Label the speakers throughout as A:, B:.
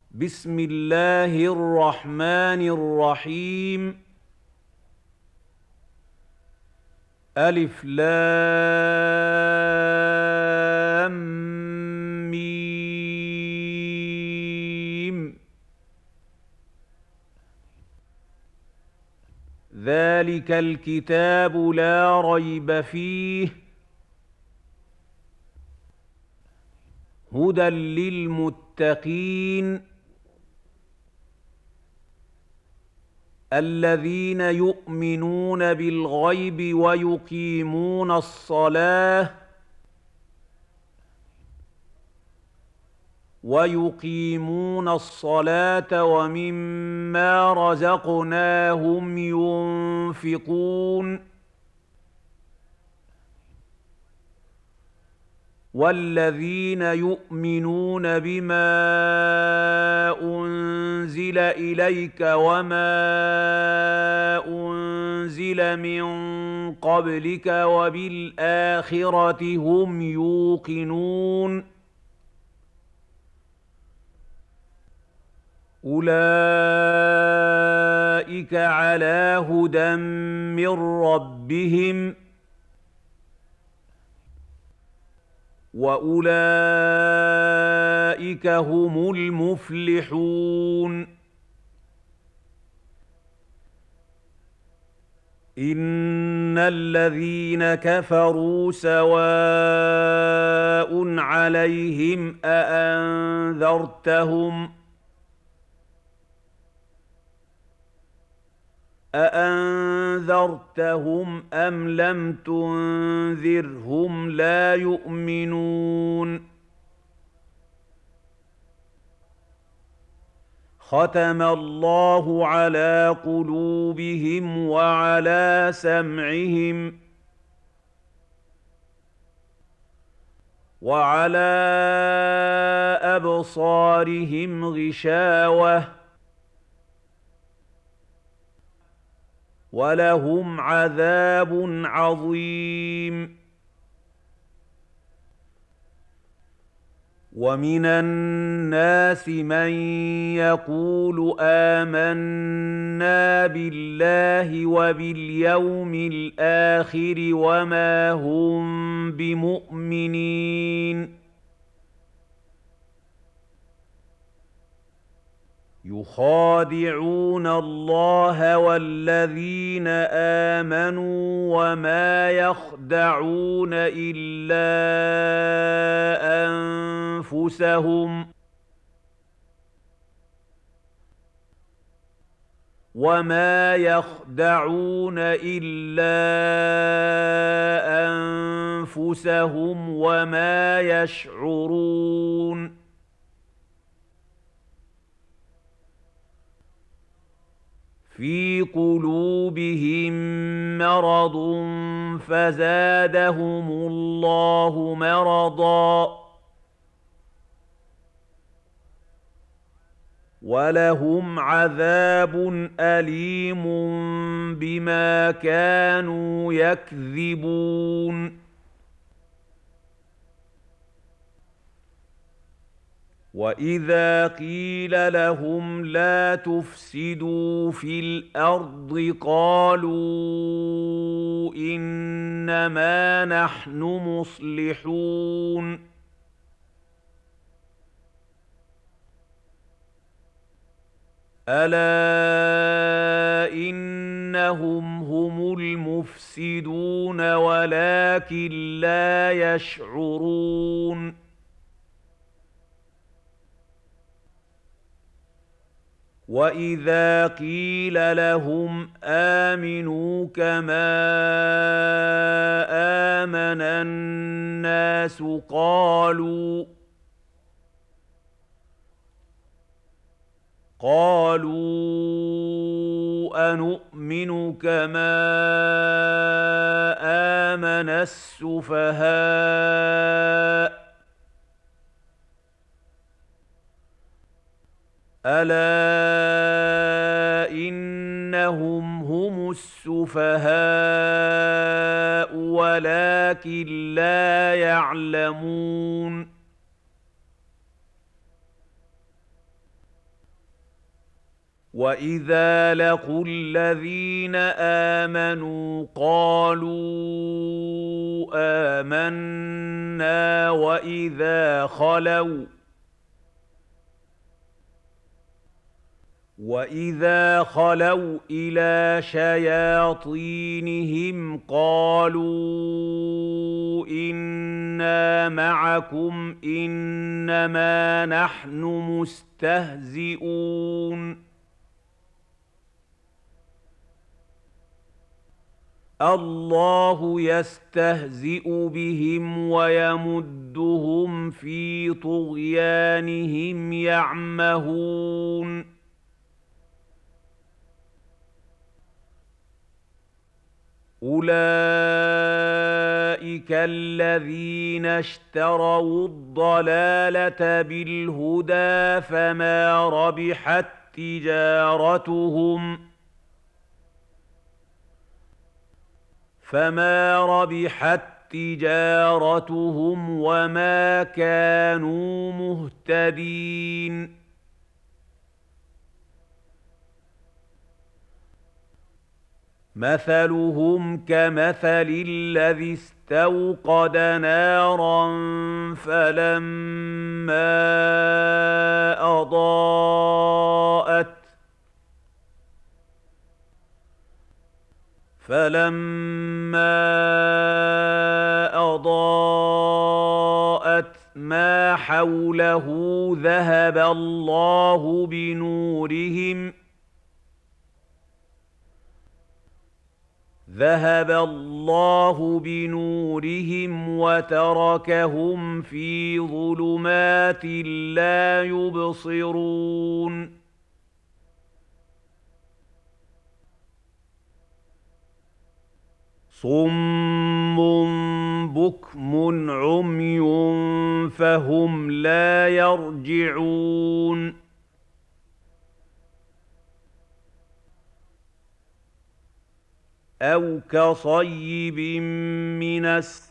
A: بسم الله الرحمن الرحيم. ألف لام ميم. ذلك الكتاب لا ريب فيه هدى للمتقين الذين يؤمنون بالغيب ويقيمون الصلاة ومما رزقناهم ينفقون والذين يؤمنون بما أنزل إليك وما أنزل من قبلك وبالآخرة هم يوقنون أولئك على هدى من ربهم وأولئك هم المفلحون. إن الذين كفروا سواء عليهم أأنذرتهم أم لم تنذرهم لا يؤمنون. ختم الله على قلوبهم وعلى سمعهم وعلى أبصارهم غشاوة ولهم عذاب عظيم. ومن الناس من يقول آمنا بالله وباليوم الآخر وما هم بمؤمنين يخادعون الله والذين آمنوا وما يخدعون إلا أنفسهم وما يشعرون. في قلوبهم مرض فزادهم الله مرضا ولهم عذاب أليم بما كانوا يكذبون. وإذا قيل لهم لا تفسدوا في الأرض قالوا إنما نحن مصلحون. ألا إنهم هم المفسدون ولكن لا يشعرون. وإذا قيل لهم آمنوا كما آمن الناس قالوا أنؤمن كما آمن السفهاء ألا إنهم هم السفهاء ولكن لا يعلمون. وَإِذَا لَقُوا الَّذِينَ آمَنُوا قَالُوا آمَنَّا وَإِذَا خَلَوْا إِلَىٰ شَيَاطِينِهِمْ قَالُوا إِنَّا مَعَكُمْ إِنَّمَا نَحْنُ مُسْتَهْزِئُونَ اللَّهُ يَسْتَهْزِئُ بِهِمْ وَيَمُدُّهُمْ فِي طُغْيَانِهِمْ يَعْمَهُونَ أُولَٰئِكَ الَّذِينَ اشْتَرَوُا الضَّلَالَةَ بِالْهُدَىٰ فَمَا رَبِحَت تِّجَارَتُهُمْ وَمَا كَانُوا مُهْتَدِينَ مَثَلُهُمْ كَمَثَلِ الَّذِي اسْتَوْقَدَ نَارًا فَلَمَّا أَضَاءَتْ مَا حَوْلَهُ ذَهَبَ اللَّهُ بِنُورِهِمْ وَتَرَكَهُمْ فِي ظُلُمَاتٍ لَّا يُبْصِرُونَ صُمٌّ بُكْمٌ عُمْيٌ فَهُمْ لَا يَرْجِعُونَ أَوْ كَصَيِّبٍ مِّنَ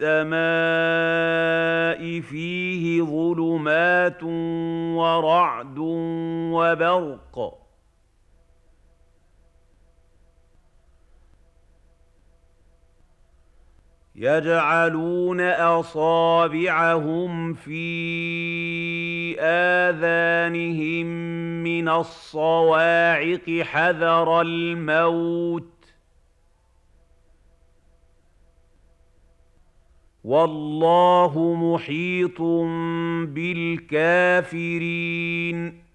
A: السَّمَاءِ فِيهِ ظُلُمَاتٌ وَرَعْدٌ وَبَرْقٌ يَجْعَلُونَ أَصَابِعَهُمْ فِي آذَانِهِم مِّنَ الصَّوَاعِقِ حَذَرَ الْمَوْتِ ۚ وَاللَّهُ مُحِيطٌ بِالْكَافِرِينَ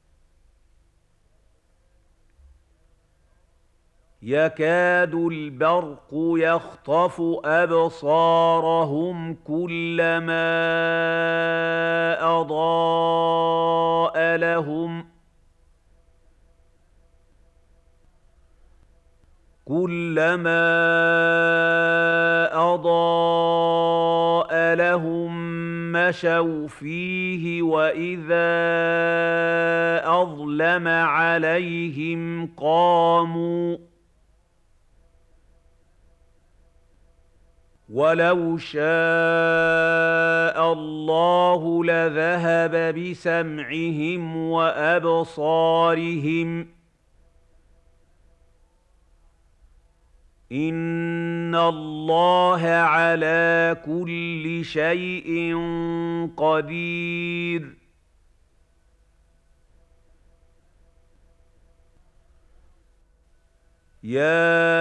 A: يَكَادُ الْبَرْقُ يَخْطَفُ أَبْصَارَهُمْ كُلَّمَا أَضَاءَ لَهُم مَّشَوْا فِيهِ وَإِذَا أَظْلَمَ عَلَيْهِمْ قَامُوا ۚ وَلَوْ شَاءَ اللَّهُ لَذَهَبَ بِسَمْعِهِمْ وَأَبْصَارِهِمْ ۚ إِنَّ اللَّهَ عَلَىٰ كُلِّ شَيْءٍ قَدِيرٌ يَا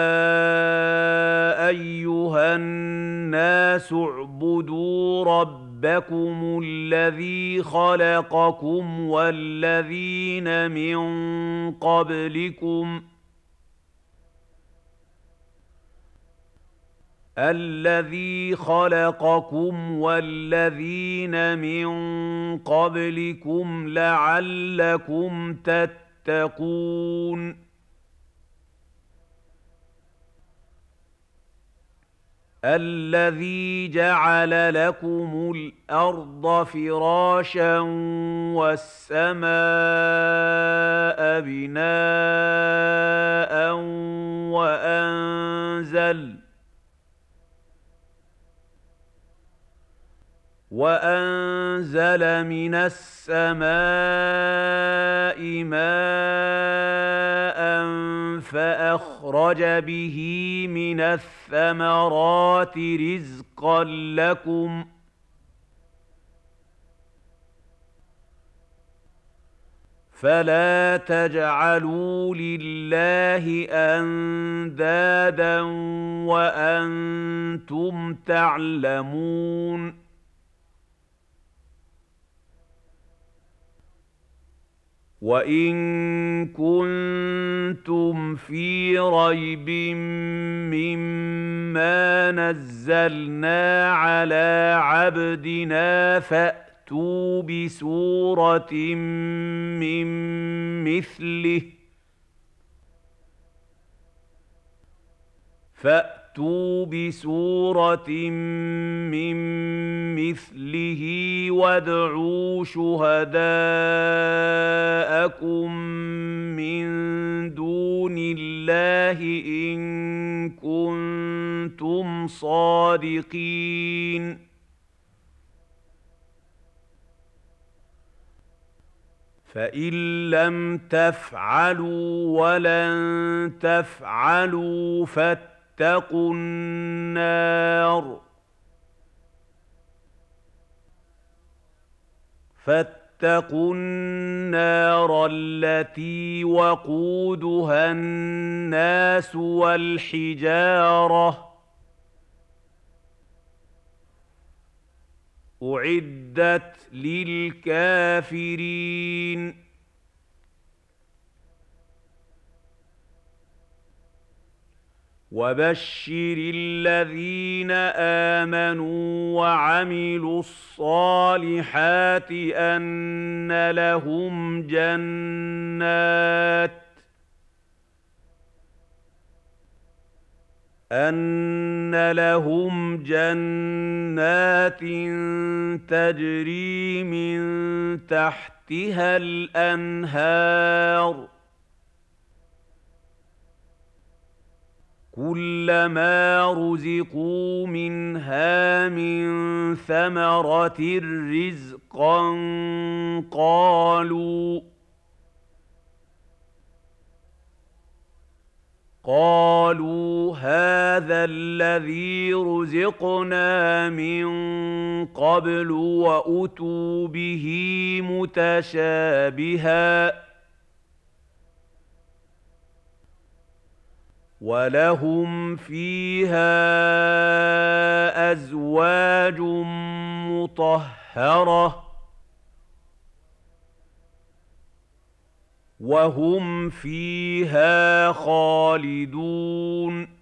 A: أَيُّهَا النَّاسُ اعْبُدُوا رَبَّكُمُ الَّذِي خَلَقَكُمْ وَالَّذِينَ مِن قَبْلِكُمْ لَعَلَّكُمْ تَتَّقُونَ الَّذِي جَعَلَ لَكُمُ الْأَرْضَ فِرَاشًا وَالسَّمَاءَ بِنَاءً وَأَنزَلَ مِنَ السَّمَاءِ مَاءً فَأَخْرَجَ بِهِ نَبَاتَ الْأَرْضِ فَأَصْبَحَ هَشِيمًا تَذْرُوهُ الرِّيَاحُ وَالسَّحَابُ الْمُسَخَّرُ بَيْنَ الصَّفَا وَالْمَرْوَةِ ۗ أَلَا لَهُ الْأَسْمَاءُ الْحُسْنَىٰ يَسْبِحُ لَهُ مَن فِي السَّمَاوَاتِ وَمَن فِي الْأَرْضِ ۗ يُسَبِّحُ لِلَّهِ مَا فِي السَّمَاوَاتِ وَمَا فِي الْأَرْضِ ۗ وَهُوَ الْعَزِيزُ الْحَكِيمُ أخرج به من الثمرات رزقا لكم فلا تجعلوا لله أندادا وأنتم تعلمون وإن كنتم في ريب مما نزلنا على عبدنا فأتوا بسورة من مثله وادعوا شهداءكم من دون الله إن كنتم صادقين فإن لم تفعلوا ولن تفعلوا فاتقوا النار التي وقودها الناس والحجارة أعدت للكافرين وبشر الذين آمنوا وعملوا الصالحات أن لهم جنات تجري من تحتها الأنهار كلما رزقوا منها من ثمرة رزقا قالوا هذا الذي رزقنا من قبل وأتوا به متشابها ولهم فيها أزواج مطهرة وهم فيها خالدون